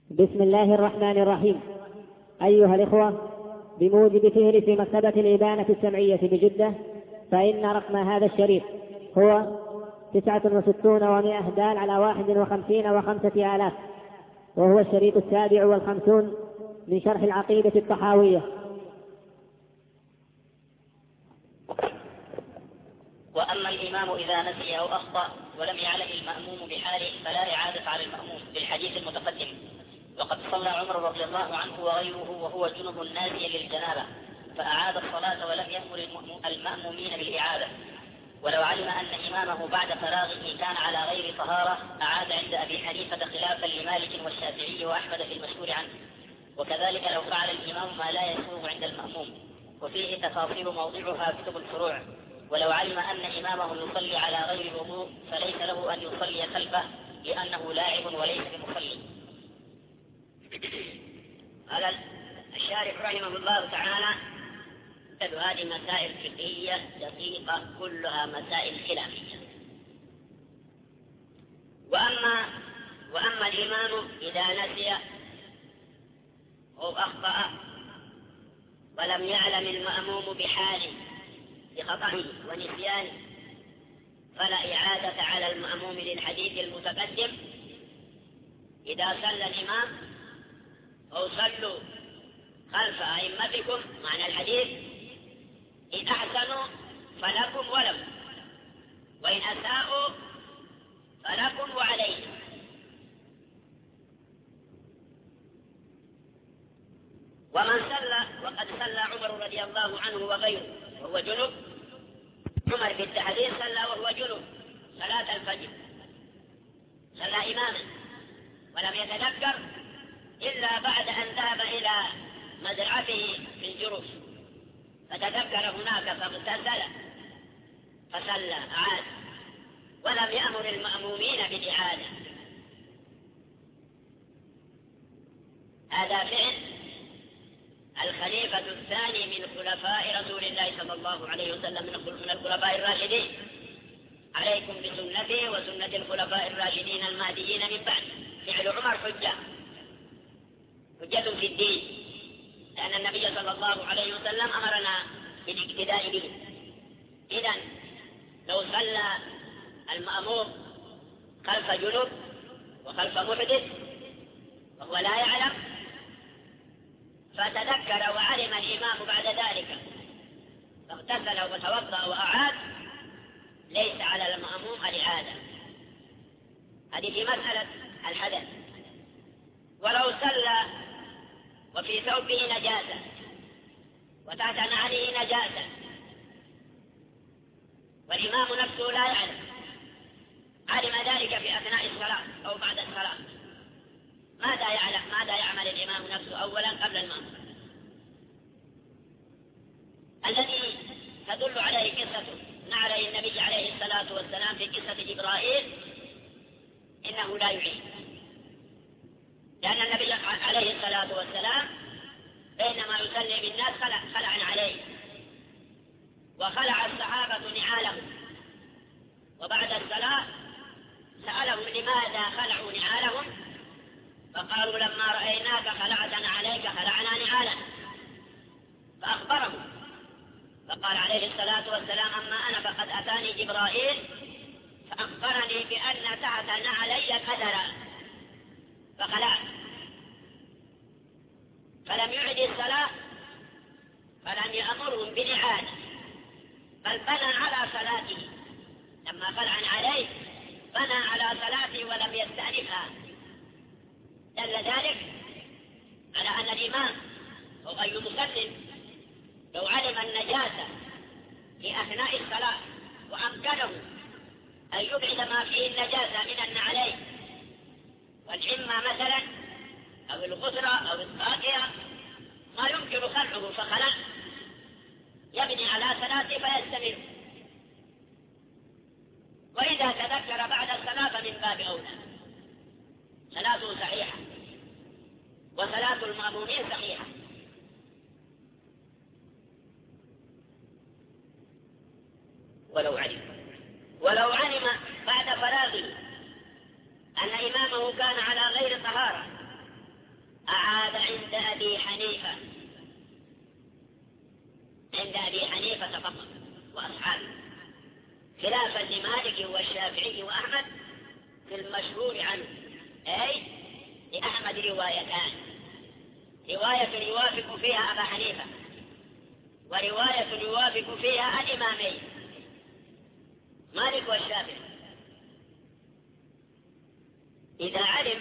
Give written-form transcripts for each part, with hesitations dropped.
بسم الله الرحمن الرحيم. أيها الإخوة، بموجب فهرس مكتبة الإبانة السمعية بجدة، فإن رقم هذا الشريط هو 69 و100 دال على 51 و5 آلاف، وهو الشريط 57 من شرح العقيدة الطحاوية. وأما الإمام إذا نسي أو أخطأ ولم يعلم المأموم بحاله فلا إعادة على المأموم بالحديث المتقدم. وقد صلى عمر رضي الله عنه وغيره وهو جنب ناسي للجنابة فأعاد الصلاة ولم يأمر المأمومين بالإعادة. ولو علم أن إمامه بعد فراغه كان على غير طهارة أعاد عند أبي حنيفة خلافا لمالك والشافعي وأحمد في المشهور عنه. وكذلك لو فعل الإمام ما لا يسوغ عند المأموم، وفيه تفاصيل موضعها كتب الفروع. ولو علم أن إمامه يصلي على غير وضوء فليس له أن يصلي خلفه لأنه لاعب وليس بمصلي. قال الشارح رحمه الله تعالى: هذه مسائل فقهية دقيقة كلها مسائل خلافية. وأما الإمام إذا نسي أو أخطأ ولم يعلم المأموم بحاله بخطئه ونسيانه فلا إعادة على المأموم للحديث المتقدم. إذا صلى الإمام أو صلوا خلف أئمتكم، معنى الحديث: إن أحسنوا فلكم ولهم، وإن أساءوا فلكم وعليهم. ومن صلى، وقد صلى عمر رضي الله عنه وغيره وهو جنب. عمر في التحديث صلى وهو جنب صلاة الفجر، صلى إماما ولم يتذكر إلا بعد أن ذهب إلى مزرعته في الجرف، فتذكر هناك فاغتسل فصلى أعاد، ولم يأمر المأمومين بالإعادة. هذا فعل الخليفة الثاني من خلفاء رسول الله صلى الله عليه وسلم من الخلفاء الراشدين: عليكم بسنتي وسنة الخلفاء الراشدين المهديين من بعد. فعل عمر حجة في الدين، لأن النبي صلى الله عليه وسلم أمرنا بالاقتداء به. إذن لو صلى المأموم خلف جنوب وخلف محدث وهو لا يعلم فتذكر وعلم الإمام بعد ذلك فاغتسل وتوضأ وأعاد، ليس على المأموم الإعادة. هذه في مسألة الحدث. ولو صلى وفي ثوبه نجاسة وتحت نعله نجاسة والإمام نفسه لا يعلم، علم ذلك في أثناء الصلاة أو بعد الصلاة، ماذا يعمل الإمام نفسه أولا قبل المأموم؟ الذي تدل عليه قصة نعلي النبي عليه الصلاة والسلام في قصة جبرائيل إنه لا يعيد، لأن النبي عليه الصلاة والسلام بينما يصلي بالناس خلع عليه، وخلع الصحابة نعالهم، وبعد الصلاة سألهم لماذا خلعوا نعالهم، فقالوا: لما رأيناك خلعتنا عليك خلعنا نعالنا. فأخبرهم، فقال عليه الصلاة والسلام: أما أنا فقد أتاني جبرائيل فأخبرني بأن تحت نعلي قدرا فخلعت. فلم يعد الصلاة، فلم يأمرهم بالإعادة، بل بنى على صلاته. لما خلع عليه بنى على صلاته ولم يستأنفها. دل ذلك على أن الإمام أو أي مسلم لو علم النجاسة في أثناء الصلاة وأمكنه أن يبعد ما فيه النجاسة من النعلين والعمة مثلا أو الغسرة أو الطاقية، ما يمكن خلعه فخلع، يبني على صلاته فيستمر. وإذا تذكر بعد الصلاة فمن باب أولى، صلاته صحيحة وصلاة المأمومين صحيحة. ولو علم بعد فراغه أن إمامه كان على غير طهارة أعاد عند أبي حنيفة، عند أبي حنيفة فقط وأصحابه، خلافا لمالك والشافعي وأحمد في المشهور عنه. أي لأحمد روايتان، رواية يوافق فيها أبا حنيفة، ورواية يوافق فيها الإمامين مالك والشافعي. إذا علم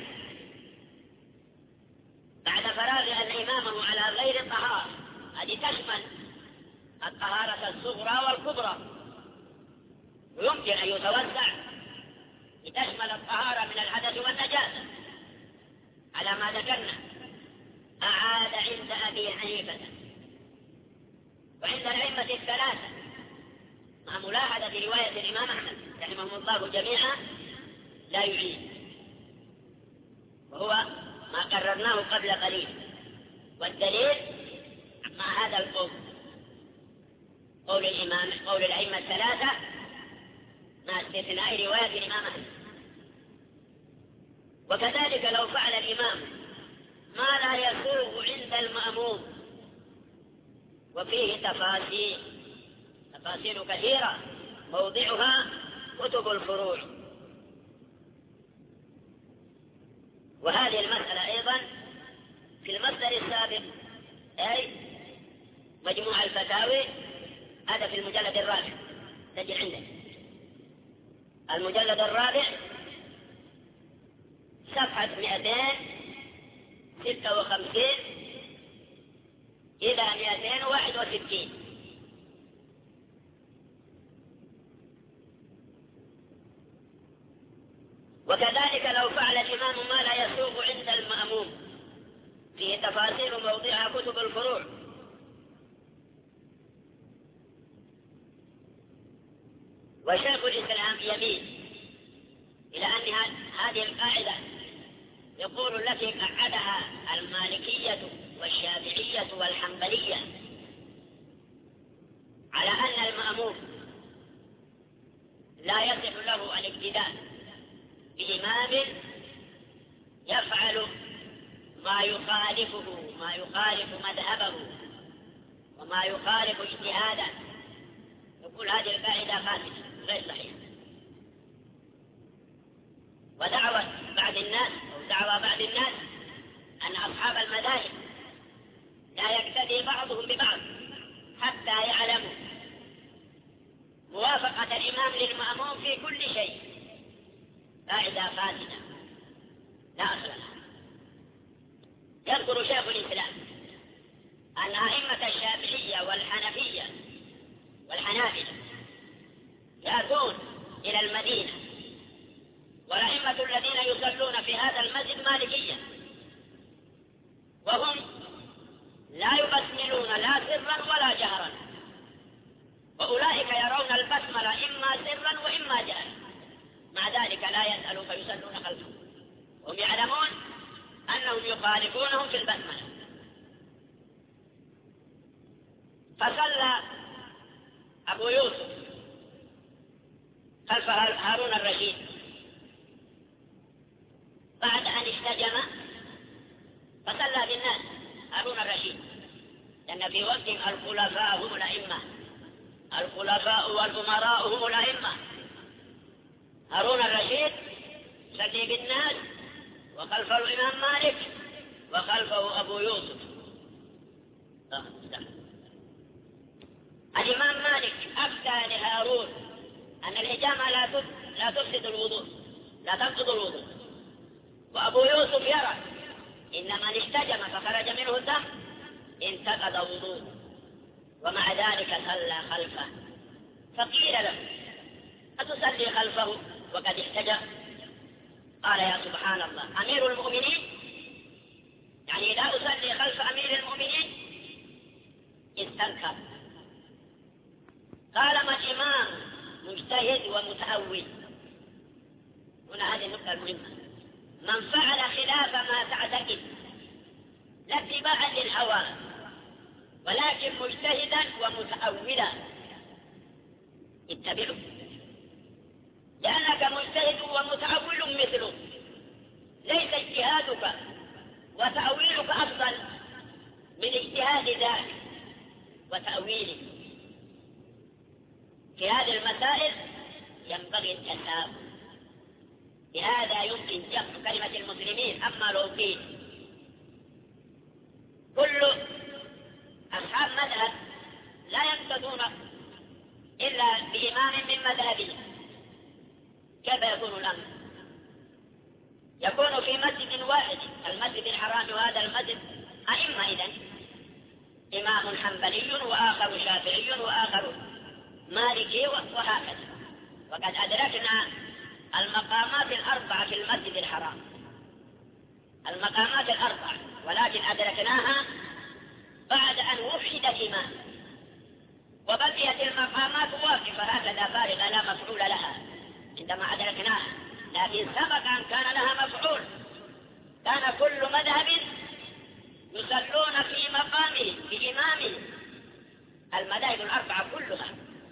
بعد فراغ أن إمامه على غير الطهارة، هذه تشمل الطهارة الصغرى والكبرى، ويمكن أن يتوسع لتشمل الطهارة من الحدث والنجاسة على ما ذكرنا. أعاد عند أبي حنيفة وعند الأئمة الثلاثة، مع ملاحظة رواية الإمام أحمد رحمه الله جميعا لا يعيد، وهو ما قررناه قبل قليل. والدليل مع هذا القول، قول الإمام، قول الأئمة الثلاثة مع استثناء رواية الإمام أحمد. وكذلك لو فعل الإمام ما لا يسوغ عند المأموم، وفيه تفاصيل كثيرة موضعها كتب الفروع. وهذه المسألة أيضا في المصدر السابق، أي مجموع الفتاوي، هذا في المجلد الرابع، تجد عندك المجلد الرابع صفحة 256 إلى 261. وكذلك لو فعل الإمام ما لا يسوغ عند المأموم، فيه تفاصيل موضعها كتب الفروع. وشيخ الإسلام يميل إلى أن هذه القاعدة يقول التي قعدها المالكية والشافعية والحنبلية على أن المأموم لا يصح له الاقتداء بإمام يفعل ما يخالف مذهبه وما يخالف اجتهاده. يقول هذه القاعدة فاسدة غير صحيحة. ودعوى بعض الناس أن أصحاب المذاهب لا يقتدي بعضهم ببعض حتى يعلموا موافقة الإمام للمأموم في كل شيء. قاعدة فاسدة لا أصل لها. يذكر شيخ الإسلام أن أئمة الشافعية والحنفية والحنابلة يأتون إلى المدينة، والأئمة الذين يصلون في هذا المسجد مالكية، وهم لا يبسملون لا سرا ولا جهرا، وأولئك يرون البسملة إما سرا وإما جهرا، مع ذلك لا يسألوا فيصلون خلفهم، هم يعلمون أنهم يخالفونهم في البسملة. فصلى أبو يوسف خلف هارون الرشيد بعد أن اشتجم، فصلى بالناس هارون الرشيد، لأن في وقت الخلفاء هم الأئمة، الخلفاء والأمراء هم الأئمة. هارون الرشيد صلى بالناس وخلفه الإمام مالك وخلفه أبو يوسف. الإمام مالك أفتى لهارون أن الحجامة لا تفسد الوضوء، لا تنقض الوضوء، وأبو يوسف يرى إن من احتجم فخرج منه الدم انتقض وضوء، ومع ذلك صلى خلفه. فقيل له أتصلي خلفه وقد احتجم؟ قال يا سبحان الله، أمير المؤمنين يعني لا أصلي خلف أمير المؤمنين؟ استنكر. قال ما الإمام مجتهد ومتأول. هنا هذه النقطة المهمة، من فعل خلاف ما تعتقد لا اتباعا للهوى ولكن مجتهدا ومتأولا اتبعه، لأنك مجتهد ومتأول مثله، ليس اجتهادك وتأويلك أفضل من اجتهاد ذاك وتأويله. في هذه المسائل ينبغي التساوي، بهذا يمكن جمع كلمة المسلمين. أما لو قيل كل أصحاب مذهب لا يقتدون إلا بإمام من مذهبهم، كيف يكون الأمر؟ يكون في مسجد واحد، المسجد الحرام وهذا المسجد أئمة إذن، إمام حنبلي وآخر شافعي وآخر مالكي وهكذا. وقد أدركنا المقامات الأربعة في المسجد الحرام، المقامات الأربعة، ولكن أدركناها بعد أن وحد الإمام، وبقيت المقامات واقفة هكذا فارغة لا مفعول لها عندما أدركناها، لكن سبق أن كان لها مفعول. كان كل مذهب يصلون في مقامه بإمامه. المذاهب الأربعة كلها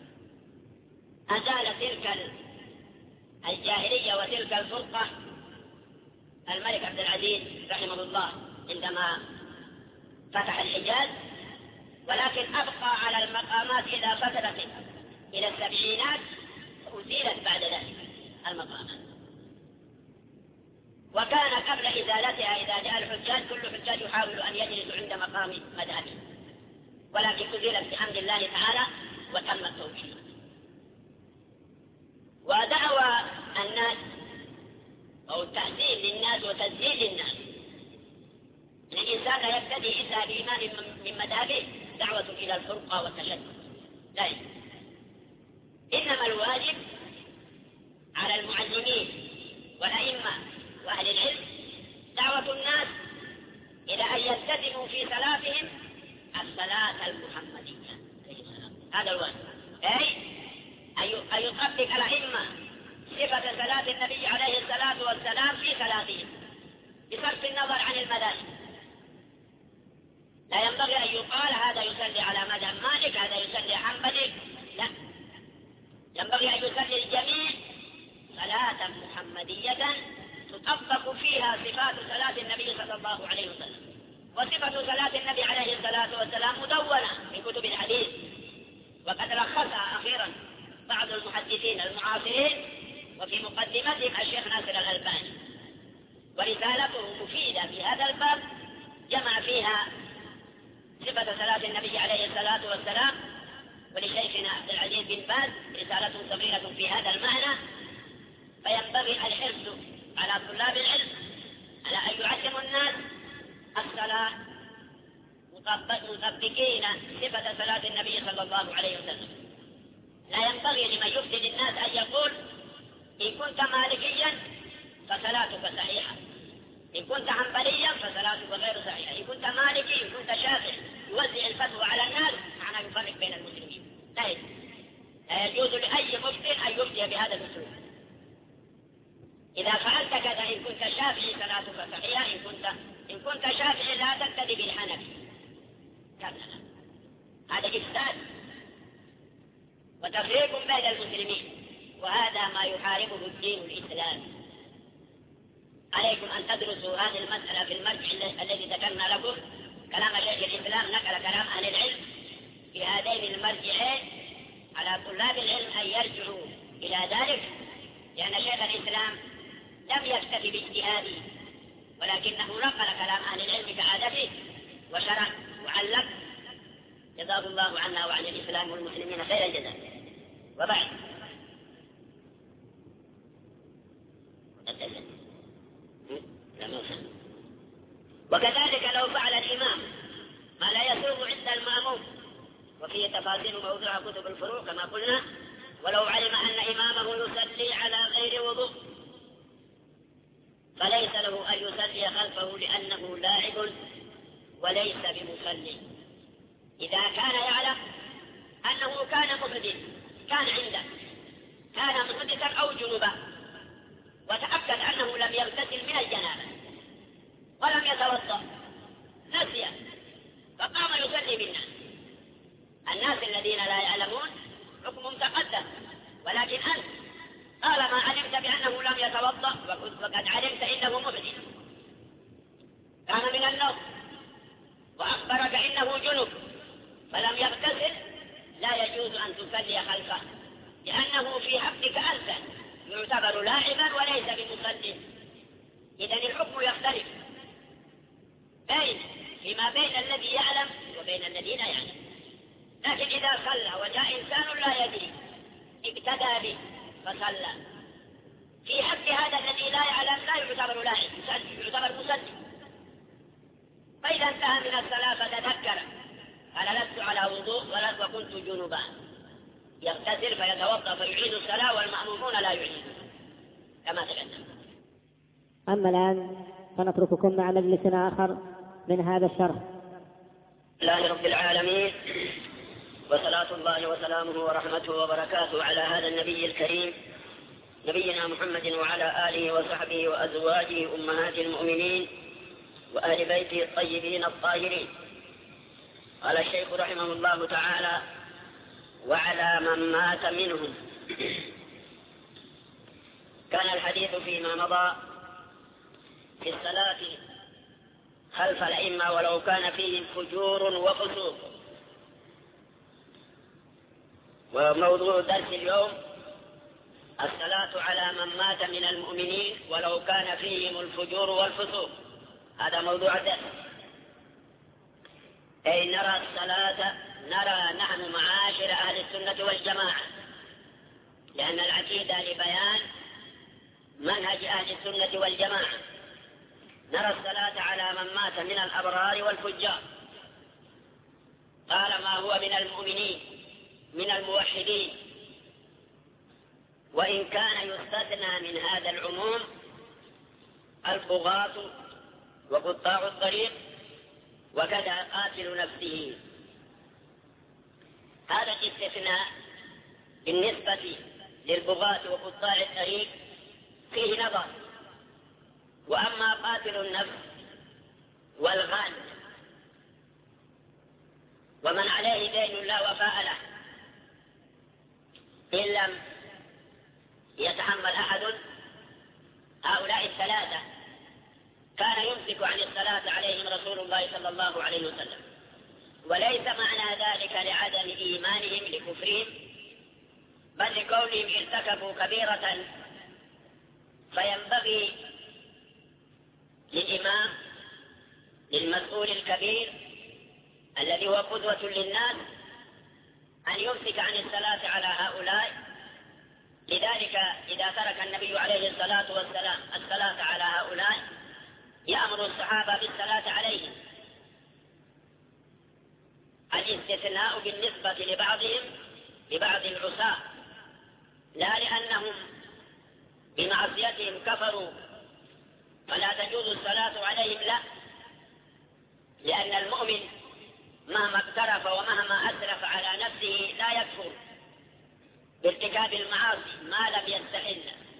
أزال تلك الجاهلية وتلك الفرقة الملك عبد العزيز رحمه الله عندما فتح الحجاز، ولكن أبقى على المقامات إذا فترت إلى السبعينات أزيلت بعد ذلك المقامات. وكان قبل إزالتها إذا جاء الحجاج كل حجاج يحاول أن يجلس عند مقام مذهبه، ولكن أزيلت بحمد الله تعالى وتم التوحيد. ودعوى الناس أو التحسين للناس وتسجيل الناس أن الإنسان لا يبتدي إلا بإيمان من مذهبه دعوة إلى الفرقة والتشدد، لا يجب. إنما الواجب على المعلمين والأئمة وأهل العلم دعوة الناس إلى أن يلتزموا في صلاتهم الصلاة المحمدية، هذا الواجب، أي أن يطبق الأئمة صفة صلاة النبي عليه الصلاة والسلام في صلاتهم بصرف النظر عن المذاهب. لا ينبغي أن يقال هذا يصلي على مذهب مالك هذا يصلي حنبلي، لا، ينبغي أن يصلي الجميع صلاة محمدية تطبق فيها صفات صلاة النبي صلى الله عليه وسلم. وصفة صلاة النبي عليه الصلاة والسلام مدونة في كتب الحديث، وقد لخصها أخيرا بعض المحدثين المعاصرين، وفي مقدمتهم الشيخ ناصر الألباني، ورسالته مفيدة في هذا الباب جمع فيها صفة صلاة النبي عليه الصلاة والسلام. ولشيخنا عبد العزيز بن باز رسالة صغيرة في هذا المعنى. فينبغي الحرص على طلاب العلم على أن يعلموا الناس الصلاة مطبقين صفة صلاة النبي صلى الله عليه وسلم. لا ينبغي لمن يفسد الناس أن يقول إن كنت مالكيا فصلاتك صحيحة، إن كنت حنبليا فصلاتك غير صحيحة، إن كنت مالكي إن كنت شافعي، يوزع الفتوى على الناس معناه يفرق بين المسلمين. لا يجوز لأي مفتي أن يفتي بهذا الأسلوب. إذا فعلت كذا إن كنت شافعي صلاتك صحيحة، إن كنت شافعي لا تقتدي بالحنفي كذا، هذا إفساد وتفريق بين المسلمين، وهذا ما يحاربه الدين الإسلامي. عليكم أن تدرسوا هذه المسألة في المرجع الذي ذكرنا لكم كلام شيخ الإسلام، نقل كلام أهل العلم في هذين المرجعين على طلاب العلم أن يرجعوا إلى ذلك، لأن شيخ الإسلام لم يكتفي باجتهاده ولكنه نقل كلام أهل العلم كعادته وشرع وعلق، جزاه الله عنا وعن الإسلام والمسلمين خير الجزاء. وبعد وكذلك لو فعل الإمام ما لا يسوغ عند المأموم، وفيه تفاصيل موضوع كتب الفروع كما قلنا، ولو علم أن إمامه يصلي على غير وضوء فليس له أن يصلي خلفه لأنه لاعب وليس بمصلي. إذا كان يعلم أنه كان محدث، كان عنده كان محدثا أو جنبا، وتأكد أنه لم يغتسل من الجنابة ولم يتوضأ، نسي فقام يصلي بالناس. الناس الذين لا يعلمون حكمهم تقدم، ولكن أنت طالما علمت بأنه لم يتوضأ وقد علمت إنه محدث، كان من النوم وأخبرك إنه جنب فلم يغتسل لا يجوز أن تصلي خلفه، لأنه في حقك أنت يعتبر لاعبا وليس بمصلي. إذن الحكم يختلف فيما بين الذي يعلم وبين الذي لا يعلم. لكن إذا صلى وجاء إنسان لا يدري اقتدى به فصلى، في حق هذا الذي لا يعلم لا يعتبر لاعب، يعتبر مصلي. فإذا انتهى من الصلاة فتذكر قال لست على وضوء وكنت جنبا، يغتسل فيتوضأ فيعيد الصلاة والمأمومون لا يعيدون كما تقدم. أما الآن فنترككم مع مجلس آخر من هذا الشرح. لله رب العالمين، وصلاة الله وسلامه ورحمته وبركاته على هذا النبي الكريم نبينا محمد وعلى آله وصحبه وأزواجه أمهات المؤمنين وأهل بيته الطيبين الطاهرين. قال الشيخ رحمه الله تعالى: وعلى من مات منهم. كان الحديث فيما مضى في الصلاة خلف الأئمة ولو كان فيه فجور وفسوق. وموضوع درس اليوم الصلاة على من مات من المؤمنين ولو كان فيهم الفجور والفسوق. هذا موضوع الدرس. أي نرى نحن معاشر أهل السنة والجماعة، لأن العقيدة لبيان منهج أهل السنة والجماعة، نرى الصلاة على من مات من الأبرار والفجار. قال: ما هو من المؤمنين من الموحدين، وإن كان يستثنى من هذا العموم البغاة وقطاع الطريق وكذا قاتل نفسه. هذا الاستثناء بالنسبة للبغاة وقطاع الطريق فيه نظر. وأما قاتل النفس والغال ومن عليه دين لا وفاء له إن لم يتحمل أحد هؤلاء الثلاثة كان يمسك عن الصلاة عليهم رسول الله صلى الله عليه وسلم. وليس معنى ذلك لعدم إيمانهم لكفرهم، بل لكونهم ارتكبوا كبيرة، فينبغي للإمام للمسؤول الكبير الذي هو قدوة للناس أن يمسك عن الصلاة على هؤلاء. لذلك إذا ترك النبي عليه الصلاة والسلام الصلاة على هؤلاء يأمر الصحابة بالصلاة عليهم. الاستثناء بالنسبة لبعضهم لبعض العصاة، لا لأنهم بمعصيتهم كفروا فلا تجوز الصلاة عليهم، لا، لأن المؤمن مهما اقترف ومهما أسرف على نفسه لا يكفر بارتكاب المعاصي ما لم يستحل.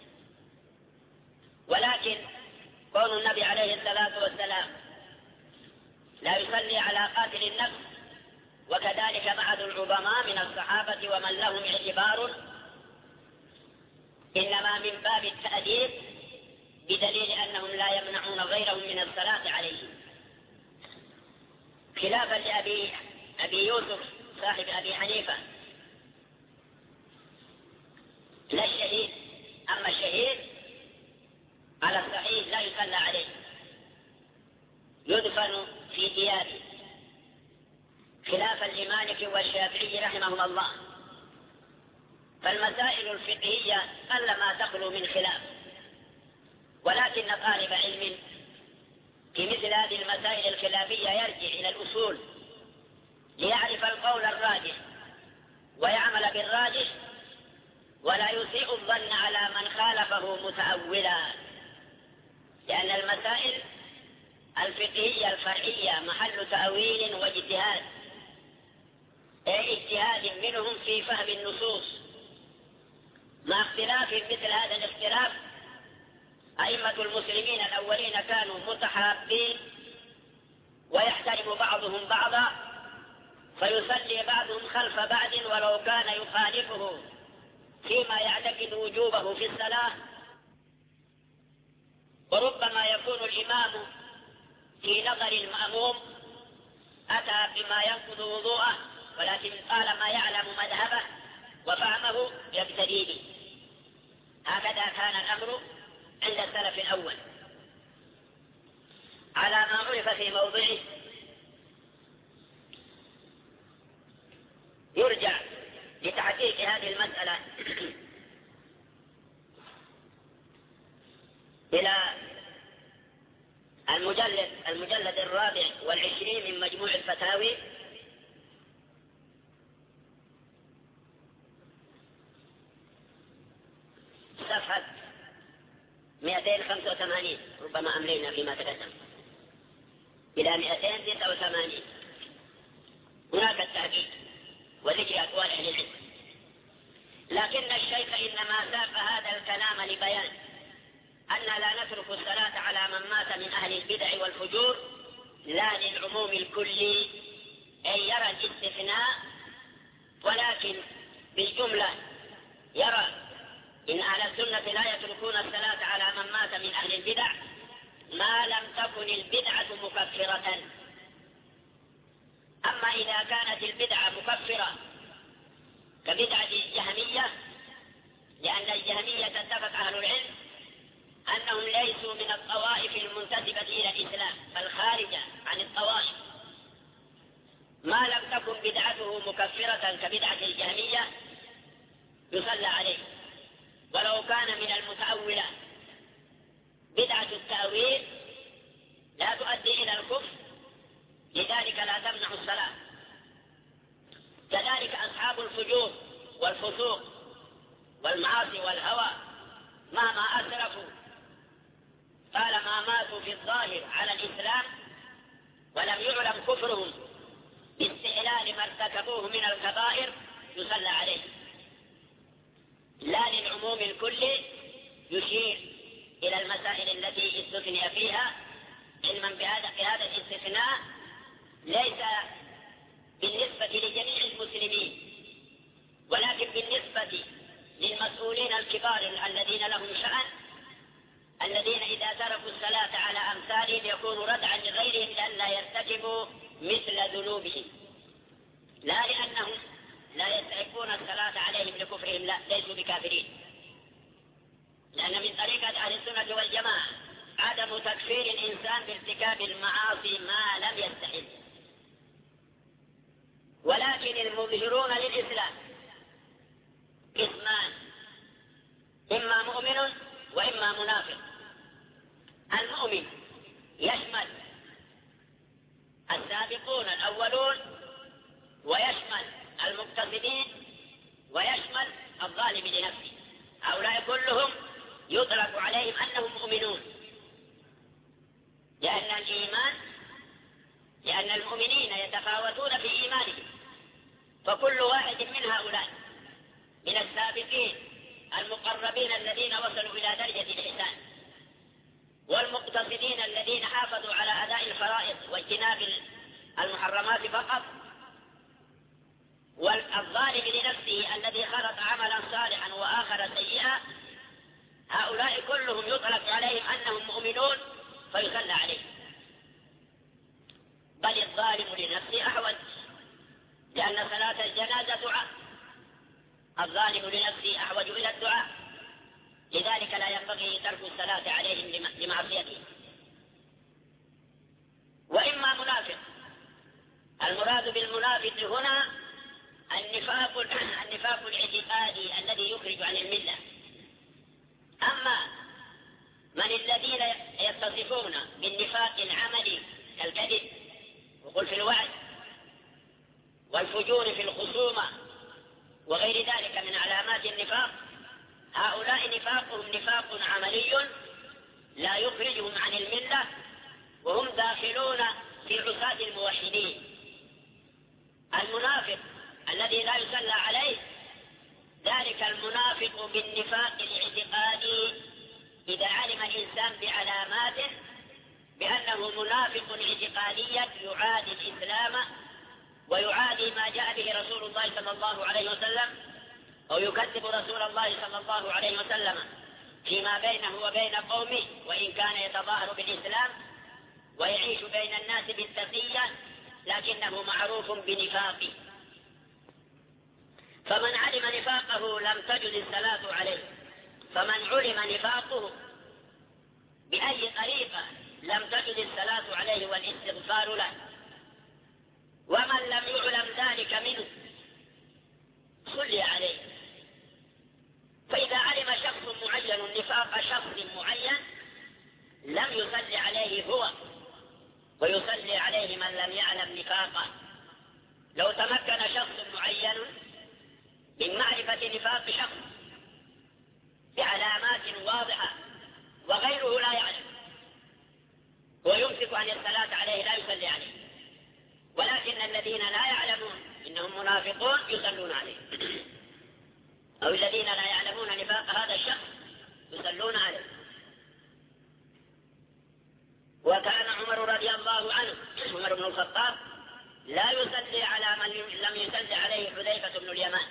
ولكن كون النبي عليه الصلاة والسلام لا يصلي على قاتل النفس وكذلك بعض العظماء من الصحابة ومن لهم اعتبار إنما من باب التأديب، بدليل أنهم لا يمنعون غيرهم من الصلاة عليهم، خلافا لأبي يوسف صاحب أبي حنيفة. لا الشهيد، أما الشهيد على الصحيح لا يصلى عليه، يدفن في ثيابه، خلافا لمالك والشافعي رحمهم الله. فالمسائل الفقهية قل ما تخلو من خلاف، ولكن طالب علم في مثل هذه المسائل الخلافية يرجع إلى الأصول ليعرف القول الراجح ويعمل بالراجح، ولا يسيء الظن على من خالفه متأولا، لأن المسائل الفقهية الفرعية محل تأويل واجتهاد، اجتهاد منهم في فهم النصوص. مع اختلاف مثل هذا الاختلاف أئمة المسلمين الأولين كانوا متحابين ويحترم بعضهم بعضا، فيصلي بعضهم خلف بعض ولو كان يخالفه فيما يعتقد وجوبه في الصلاة. وربما يكون الإمام في نظر المأموم أتى بما ينقض وضوءه، ولكن طالما يعلم مذهبه وفهمه يبتدي به. هكذا كان الأمر عند السلف الأول على ما عرف في موضعه. يرجع لتحقيق هذه المسألة إلى المجلد 24 من مجموع الفتاوي، صفحة 285، ربما أملينا فيما تقدم إلى 289. هناك التحقيق وذكر أقوال أهل العلم، لكن الشيخ إنما ساق هذا الكلام لبيان أن لا نترك الصلاة على من مات من أهل البدع والفجور لا للعموم الكلي أي يرى الاستثناء، ولكن بالجملة يرى إن أهل السنة لا يتركون الصلاة على من مات من أهل البدع ما لم تكن البدعة مكفرة. أما إذا كانت البدعة مكفرة كبدعة الجهمية، لأن الجهمية اتفق أهل العلم أنهم ليسوا من الطوائف المنتسبة إلى الإسلام بل خارجة عن الطوائف، ما لم تكن بدعته مكفرة كبدعة الجهمية يصلى عليه، ولو كان من المتأولة. بدعة التأويل لا تؤدي إلى الكفر، لذلك لا تمنع الصلاة. كذلك أصحاب الفجور والفسوق والمعاصي والهوى مهما أسرفوا طالما ماتوا في الظاهر على الإسلام ولم يعلم كفرهم باستحلال ما ارتكبوه من الكبائر يصلى عليه، لا للعموم الكلي. يشير إلى المسائل التي استثني فيها، علما بهذا الاستثناء ليس بالنسبة لجميع المسلمين، ولكن بالنسبة للمسؤولين الكبار الذين لهم شأن، الذين إذا تركوا الصلاة على أمثالهم يكونوا ردعا لغيرهم لئلا يرتكبوا مثل ذنوبهم، لا لأنهم لا يستحقون الصلاة عليهم لكفرهم، لا، ليسوا بكافرين، لأن من طريقة أهل السنة والجماعة عدم تكفير الإنسان بارتكاب المعاصي ما لم يستحل. ولكن المظهرون للإسلام قسمان، إما مؤمن وإما منافق. المؤمن يشمل السابقون الأولون، ويشمل المقتصدين، ويشمل الظالم لنفسه. هؤلاء كلهم يطلق عليهم أنهم مؤمنون، لأن المؤمنين يتفاوتون في إيمانهم، فكل واحد من هؤلاء من السابقين المقربين الذين وصلوا إلى درجة الإحسان، والمقتصدين الذين حافظوا على أداء الفرائض واجتناب المحرمات فقط، والظالم لنفسه الذي خلط عملا صالحا وآخر سيئا، هؤلاء كلهم يطلق عليهم أنهم مؤمنون فيصلى عليهم. بل الظالم لنفسه أحوج، لأن صلاة الجنازة دعاء، الظالم لنفسه أحوج إلى الدعاء، لذلك لا ينبغي ترك الصلاة عليهم لمعصيته. وإما منافق، المراد بالمنافق هنا النفاق الاعتقادي الذي يخرج عن الملة. أما من الذين يتصفون بالنفاق العملي كالكذب وخلف الوعد والفجور في الخصومة وغير ذلك من علامات النفاق، هؤلاء نفاقهم نفاق عملي لا يخرجهم عن الملة، وهم داخلون في عصاة الموحدين. المنافق الذي لا يصلى عليه ذلك المنافق بالنفاق الاعتقادي، إذا علم الإنسان بعلاماته بأنه منافق اعتقاديا يعادي الإسلام ويعادي ما جاء به رسول الله صلى الله عليه وسلم، أو يكذب رسول الله صلى الله عليه وسلم فيما بينه وبين قومه وإن كان يتظاهر بالإسلام، ويعيش بين الناس بالتقية لكنه معروف بنفاقه. فمن علم نفاقه لم تجد الصلاة عليه، فمن علم نفاقه بأي طريقة لم تجد الصلاة عليه والاستغفار له. ومن لم يعلم ذلك منه صلي عليه. فإذا علم شخص معين نفاق شخص معين لم يصلي عليه هو، ويصلي عليه من لم يعلم نفاقه. لو تمكن شخص معين من معرفة نفاق شخص بعلامات واضحة وغيره لا يعلم ويمسك عن الصلاة عليه لا يصلي عليه، ولكن الذين لا يعلمون إنهم منافقون يصلون عليه، أو الذين لا يعلمون نفاق هذا الشخص يصلون عليه. وكان عمر رضي الله عنه، عمر بن الخطاب، لا يصلي على من لم يصلي عليه حذيفة بن اليمان،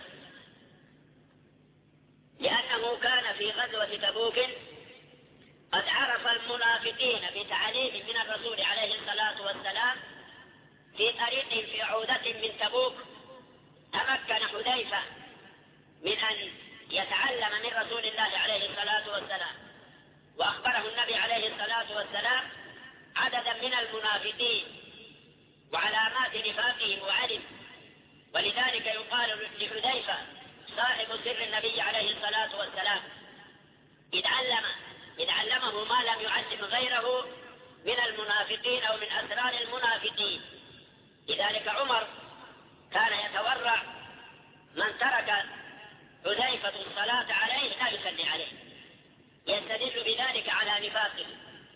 لأنه كان في غزوة تبوك قد عرف المنافقين بتعليم من الرسول عليه الصلاة والسلام في طريق في عودة من تبوك. تمكن حذيفة من أن يتعلم من رسول الله عليه الصلاة والسلام، وأخبره النبي عليه الصلاة والسلام عددا من المنافقين وعلامات نفاقهم وعلم. ولذلك يقال لحذيفة صاحب سر النبي عليه الصلاة والسلام إذ علمه ما لم يعلم غيره من المنافقين أو من أسرار المنافقين. لذلك عمر كان يتورع من ترك حذيفة الصلاة عليه لا يصلي عليه، يستدل بذلك على نفاقه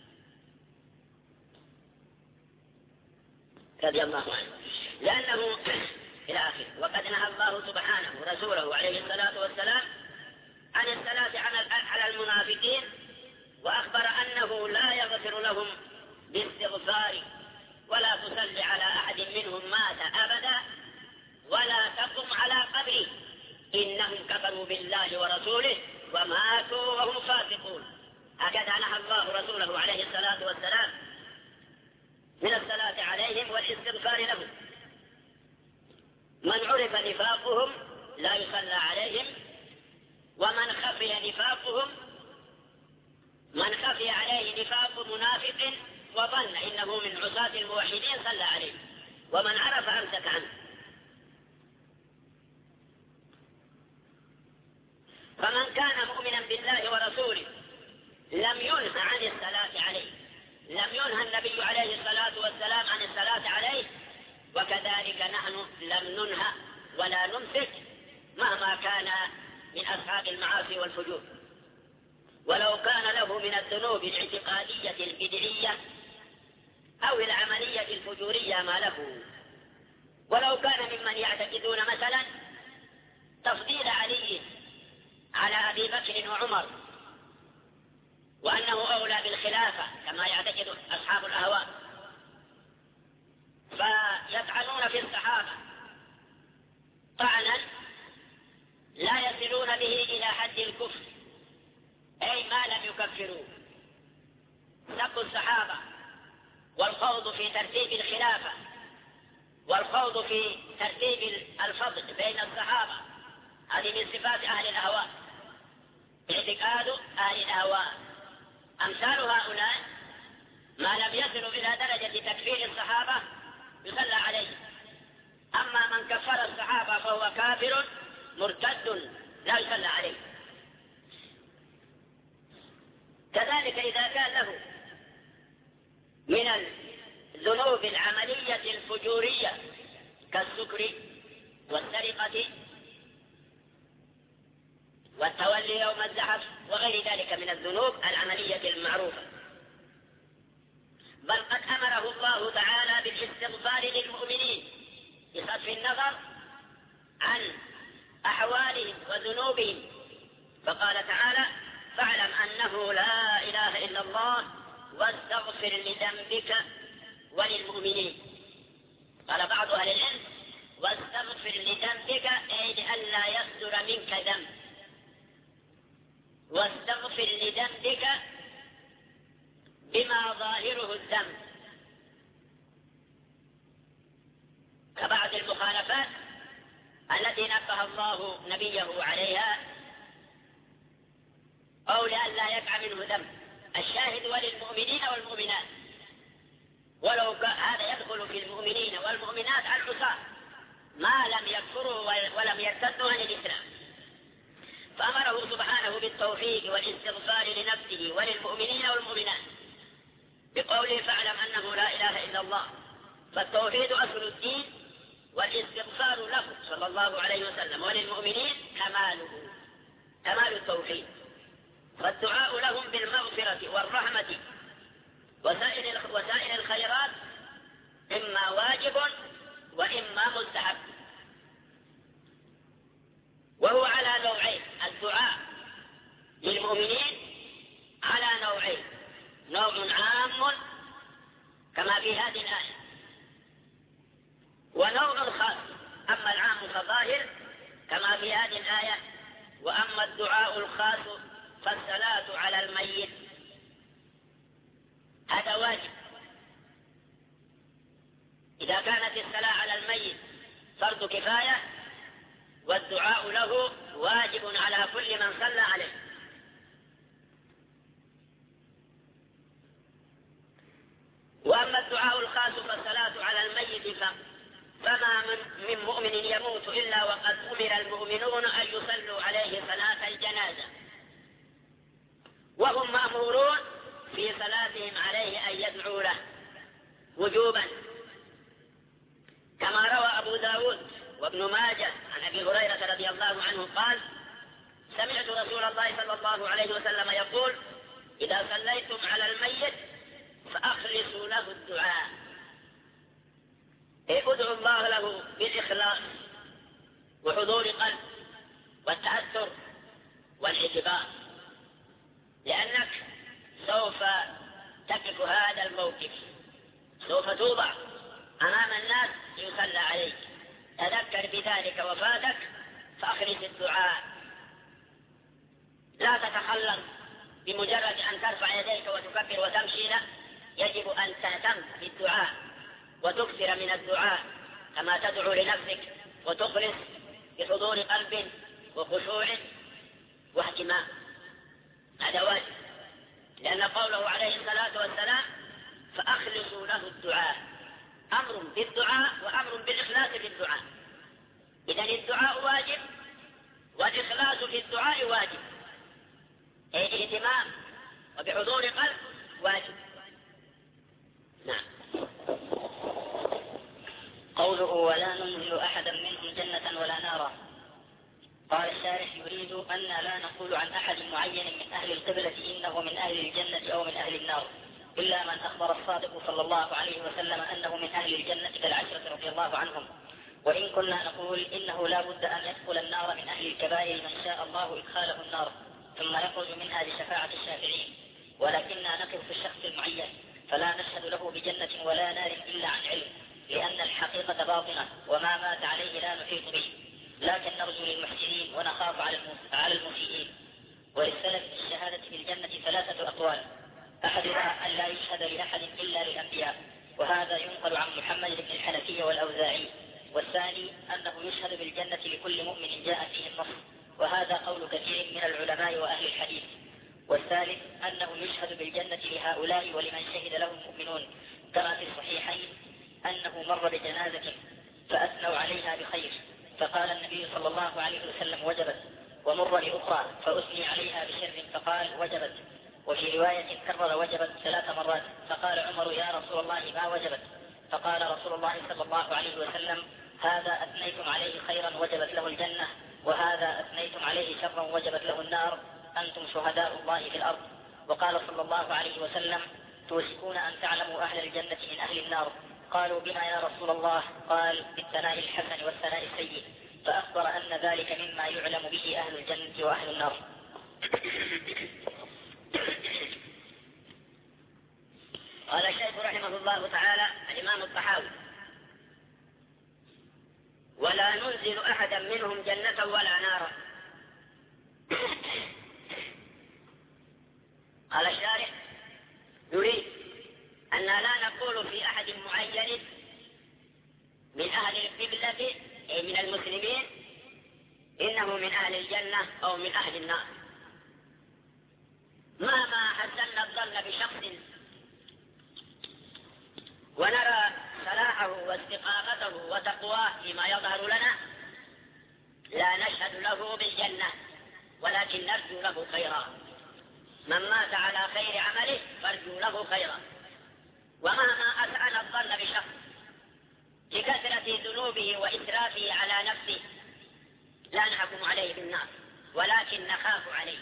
رضي الله عنه، لأنه إلى آخره. وقد نهى الله سبحانه ورسوله عليه الصلاة والسلام عن الصلاة على المنافقين، وأخبر أنه لا يغفر لهم باستغفار، ولا تصلي على أحد منهم مات أبدا ولا تقم على قبره إنهم كفروا بالله ورسوله وماتوا وهم فاسقون. هكذا نهى الله رسوله عليه الصلاة والسلام من الصلاة عليهم والاستغفار لهم. من عرف نفاقهم لا يصلى عليهم، ومن خفي نفاقهم، من خفي عليه نفاق منافق وظن إنه من عصاة الموحدين صلى عليه، ومن عرف أمسك عنه. فمن كان مؤمنا بالله ورسوله لم ينه عن الصلاة عليه، لم ينهى النبي عليه الصلاة والسلام عن الصلاة عليه، وكذلك نحن لم ننهى ولا نمسك مهما كان من أصحاب المعاصي والفجور، ولو كان له من الذنوب الاعتقادية البدعية أو العملية الفجورية ما له. ولو كان ممن يعتقدون مثلا تفضيل علي على أبي بكر وعمر وأنه أولى بالخلافة كما يعتقد أصحاب الأهواء، فيطعنون في الصحابة طعنا لا يصلون به إلى حد الكفر، أي ما لم يكفروا. سب الصحابة والخوض في ترتيب الخلافة والخوض في ترتيب الفضل بين الصحابة هذه من صفات أهل الأهواء، اعتقاد أهل الأهواء. أمثال هؤلاء ما لم يصلوا إلى درجة تكفير الصحابة يصلى عليه، أما من كفر الصحابة فهو كافر مرتد لا يصلى عليه. كذلك إذا كان له من الذنوب العملية الفجورية كالسكر والسرقة والتولي يوم الزحف وغير ذلك من الذنوب العملية المعروفة، بل قد أمره الله تعالى بالاستغفار للمؤمنين بصرف النظر عن أحوالهم وذنوبهم، فقال تعالى: فاعلم أنه لا إله إلا الله واستغفر لذنبك وللمؤمنين. قال بعض أهل العلم: واستغفر لذنبك أي لئلا يصدر منك ذنب، واستغفر لذنبك بما ظاهره الذنب الآفات التي نبه الله نبيه عليها، أو لئلا يقع منه ذنب. الشاهد وللمؤمنين والمؤمنات، ولو هذا يدخل في المؤمنين والمؤمنات العصاة ما لم يكفروا ولم يرتدوا عن الإسلام. فأمره سبحانه بالتوفيق والاستغفار لنفسه وللمؤمنين والمؤمنات بقوله فاعلم أنه لا إله إلا الله. فالتوحيد أصل الدين، والاستغفار له صلى الله عليه وسلم وللمؤمنين كمال التوحيد، والدعاء لهم بالمغفرة والرحمة وسائر الخيرات إما واجب وإما مستحب. وهو على نوعين، الدعاء للمؤمنين على نوعين، نوع عام كما في هذه الآية، ونوع خاص. أما العام فظاهر كما في هذه الآية، وأما الدعاء الخاص فالصلاة على الميت هذا واجب. إذا كانت الصلاة على الميت فرض كفاية، والدعاء له واجب على كل من صلى عليه. وأما الدعاء الخاص فالصلاة على الميت فما من مؤمن يموت إلا وقد أمر المؤمنون أن يصلوا عليه صلاة الجنازة، وهم مأمورون في صلاتهم عليه أن يدعوا له وجوبا، كما روى أبو داود وابن ماجه عن أبي هريرة رضي الله عنه قال سمعت رسول الله صلى الله عليه وسلم يقول إذا صليتم على الميت فأخلصوا له الدعاء، ادعوا الله له بالإخلاص وحضور قلب والتأثر والاعتبار، لأنك سوف تقف هذا الموقف، سوف توضع أمام الناس يصلى عليك. تذكر بذلك وفاتك فأخلص الدعاء، لا تتخلص بمجرد أن ترفع يديك وتكبر وتمشي، لا، يجب أن تهتم بالدعاء وتكثر من الدعاء كما تدعو لنفسك، وتخلص بحضور قلب وخشوع واهتمام. هذا واجب، لأن قوله عليه الصلاة والسلام فأخلصوا له الدعاء أمر بالدعاء وأمر بالإخلاص في الدعاء. إذن الدعاء واجب والإخلاص في الدعاء واجب، أي الاهتمام وبحضور قلب واجب. نعم. قوله ولا ننزل أحدا منهم جنة ولا نارا. قال الشارح يريد أن لا نقول عن أحد معين من أهل القبلة إنه من أهل الجنة أو من أهل النار، إلا من أخبر الصادق صلى الله عليه وسلم أنه من أهل الجنة كالعشرة رضي الله عنهم. وإن كنا نقول إنه لا بد أن يدخل النار من أهل الكبائر من شاء الله إدخاله النار ثم يخرج منها بشفاعة الشافعين، ولكننا نقف في الشخص المعين فلا نشهد له بجنة ولا نار إلا عن علم، لأن الحقيقة باطنة وما مات عليه لا نحيط به، لكن نرجو للمحسنين ونخاف على المسيئين. وللسلف في الشهادة بالجنة ثلاثة أقوال، أحدها أن لا يشهد لأحد إلا للأنبياء، وهذا ينقل عن محمد بن الحنفية والأوزاعي. والثاني أنه يشهد بالجنة لكل مؤمن جاء فيه النص، وهذا قول كثير من العلماء وأهل الحديث. والثالث أنه يشهد بالجنة لهؤلاء ولمن شهد له المؤمنون، كما في الصحيحين أنه مر بجنازة فأثنوا عليها بخير فقال النبي صلى الله عليه وسلم وجبت، ومر بأخرى فأثني عليها بشر فقال وجبت. وفي رواية كرر وجبت 3 مرات فقال عمر يا رسول الله ما وجبت؟ فقال رسول الله صلى الله عليه وسلم هذا أثنيتم عليه خيرا وجبت له الجنة، وهذا أثنيتم عليه شرا وجبت له النار، أنتم شهداء الله في الأرض. وقال صلى الله عليه وسلم توشكون أن تعلموا أهل الجنة من أهل النار. قالوا بما يا رسول الله؟ قال بالثناء الحسن والثناء السيء، فأخبر أن ذلك مما يعلم به أهل الجنة وأهل النار. قال الشيخ رحمه الله تعالى الإمام الطحاوي ولا ننزل أحدا منهم جنة ولا نارا. قال الشارح يريد أن لا نقول في أحد معين من أهل القبلة أي من المسلمين إنه من أهل الجنة أو من أهل النار. مهما حسنا الظن بشخص ونرى صلاحه واستقامته وتقواه فيما يظهر لنا لا نشهد له بالجنة، ولكن نرجو له خيرا. من مات على خير عمله فارجو له خيرا. ومهما أسأنا الظن بشخص لكثرة ذنوبه وإسرافه على نفسه لا نحكم عليه بالنار، ولكن نخاف عليه.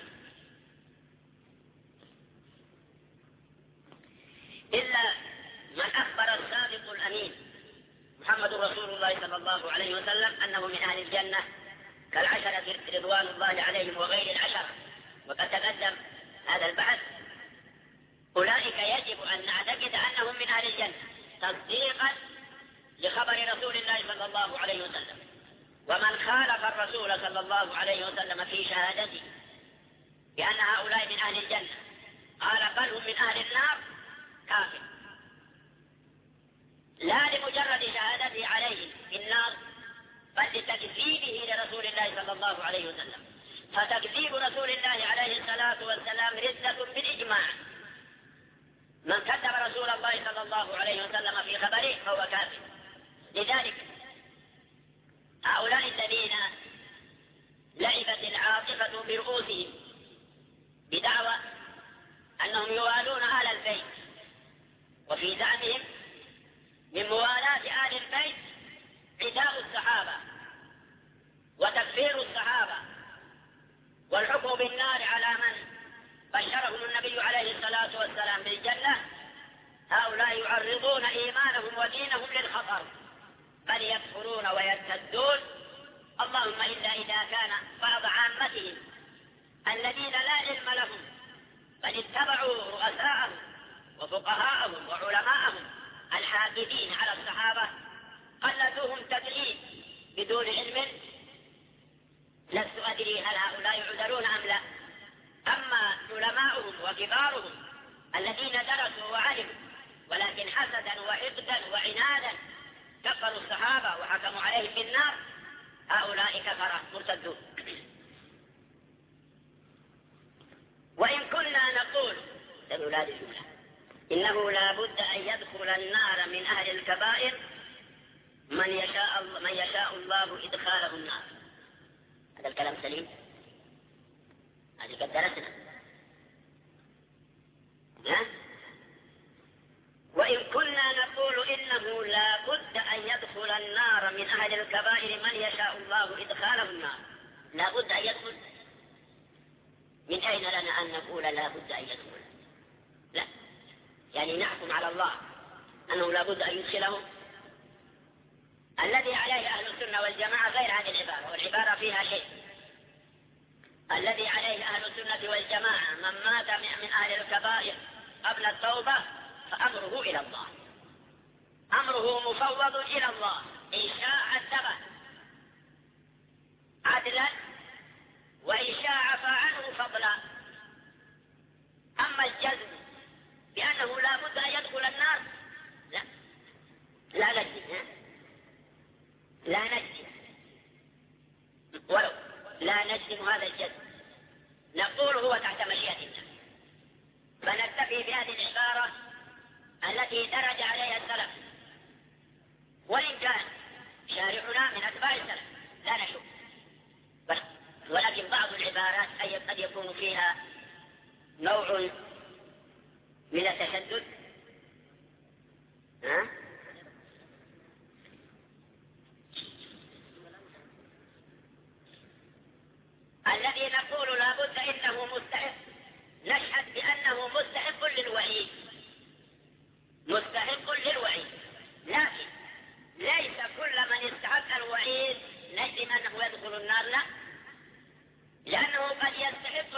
إلا من أخبر الصادق الأمين محمد رسول الله صلى الله عليه وسلم أنه من أهل الجنة كالعشرة رضوان الله عليهم وغير العشرة، وقد تقدم هذا البحث. أولئك يجب أن نعتقد أنهم من أهل الجنة تصديقا لخبر رسول الله صلى الله عليه وسلم. ومن خالف الرسول صلى الله عليه وسلم في شهادته بأن هؤلاء من أهل الجنة قال بل هم من أهل النار كافر، لا لمجرد شهادته عليهم في النار بل لتكذيبه لرسول الله صلى الله عليه وسلم. فتكذيب رسول الله عليه الصلاة والسلام ردة بالإجماع. من كذب رسول الله صلى الله عليه وسلم في خبره فهو كافر. لذلك هؤلاء الذين لعبت العاطفة برؤوسهم بدعوى أنهم يوالون أهل البيت، وفي زعمهم من موالاة آل البيت عداء الصحابة وتكفير الصحابة والحكم بالنار على من بشرهم النبي عليه الصلاة والسلام بالجنة، هؤلاء يعرضون إيمانهم ودينهم للخطر، بل يكفرون ويرتدون. اللهم إلا إذا كان بعض عامتهم الذين لا علم لهم بل اتبعوا رؤساءهم وفقهاءهم وعلماءهم الحاكمين على الصحابة قلدوهم تقليد بدون علم، لست أدري هل هؤلاء يعذرون أم لا. أما علماؤهم وكبارهم الذين درسوا وعلموا ولكن حسدا وحقدا وعنادا كفروا الصحابة وحكموا عليهم بالنار، هؤلاء كفرة مرتدون. وإن كنا نقول لأولاد الجملة إنه لا بد أن يدخل النار من أهل الكبائر من يشاء الله إدخاله النار، هذا الكلام سليم، هذه قد درسنا. وإن كنا نقول إنه لا بد أن يدخل النار من أهل الكبائر من يشاء الله إدخاله النار، لا بد أن يدخل. من أين لنا أن نقول لا بد أن يدخل؟ لا، يعني نحكم على الله أنه لا بد أن يدخلهم. الذي عليه أهل السنة والجماعة غير هذه العبارة، والعبارة فيها شيء. الذي عليه أهل السنة والجماعة من مات من أهل الكبائر قبل التوبة فأمره إلى الله، أمره مفوض إلى الله، إن شاء عذبه عدلا وإن شاء عفى عنه فضلا. أما الجزم بأنه لا بد أن يدخل النار لا نجزم، لا نجزم، ولو لا نجزم هذا الجزم، نقول هو تحت مشيئة الله، فنكتفي بهذه العبارة التي درج عليها السلف، وإن كان شارعنا من أتباع السلف لا نشك، ولكن بعض العبارات قد يكون فيها نوع من التشدد. الذي نقول لا بد إنه مستحق، نشهد بأنه مستحق للوعيد، مستحق للوعيد، لكن ليس كل من استحق الوعيد نجزم أنه يدخل النار، لا، لأنه قد يستحق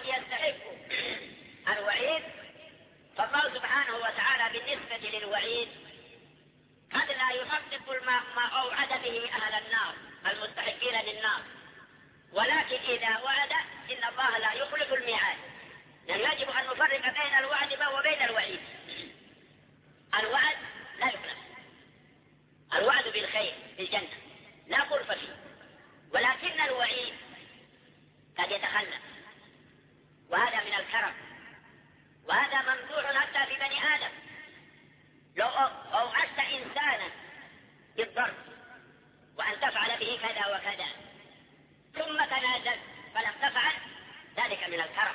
الوعيد، فالله سبحانه وتعالى بالنسبة للوعيد قد لا يحقق ما أوعد به أهل النار المستحقين للنار، ولكن إذا وعد إن الله لا يخلف الميعاد، يعني يجب أن نفرق بين الوعد وبين الوعيد. الوعد لا يخلف، الوعد بالخير غرفتين في الجنة لا غرفة فيه، ولكن الوعيد قد يتخلف، وهذا من الكرم، وهذا ممدوح حتى في بني آدم. لو أوعدت إنسانا بالضرب وأن تفعل به كذا وكذا ثم تنازلت فلم تفعل، ذلك من الكرم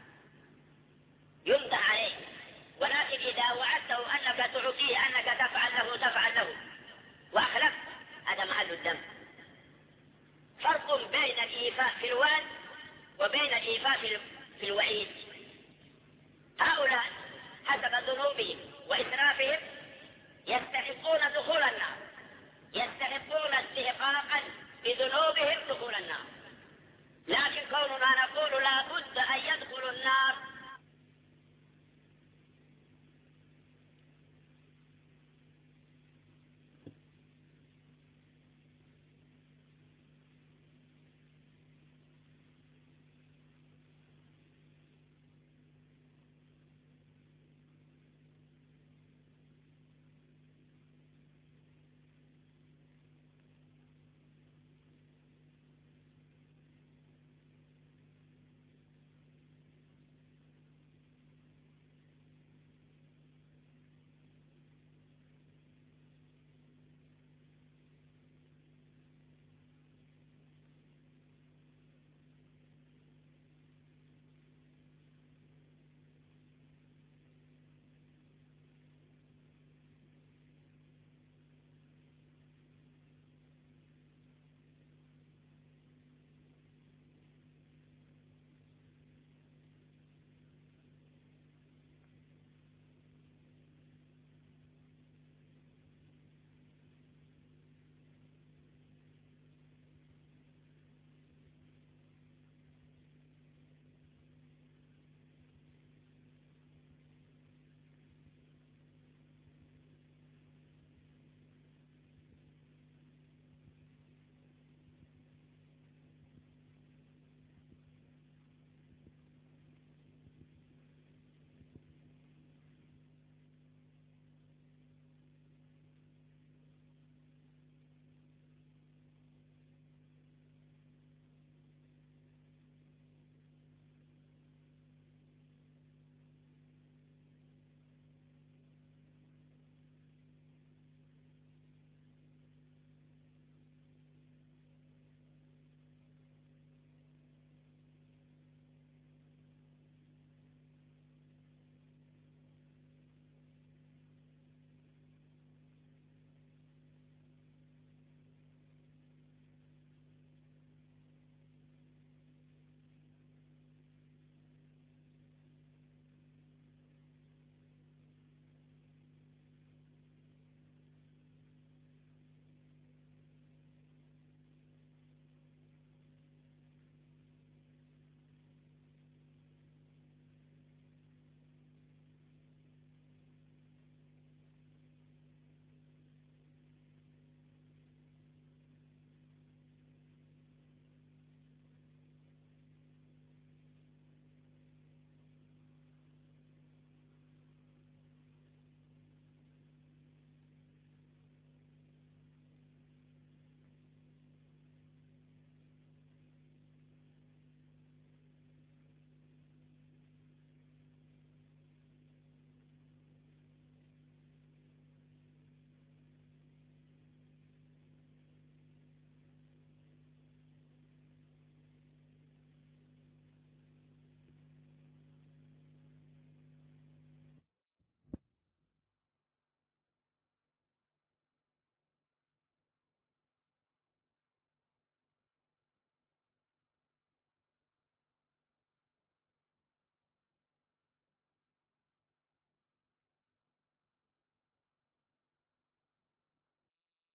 يمدح عليه. ولكن إذا وعدته أنك تعطيه أنك تفعل له وأخلفت، هذا محل الذنب. فرق بين الإيفاء في الوعد وبين الإيفاء في الوعيد. هؤلاء حسب ذنوبهم وإسرافهم يستحقون دخول النار، يستحقون استحقاقا بذنوبهم دخول النار،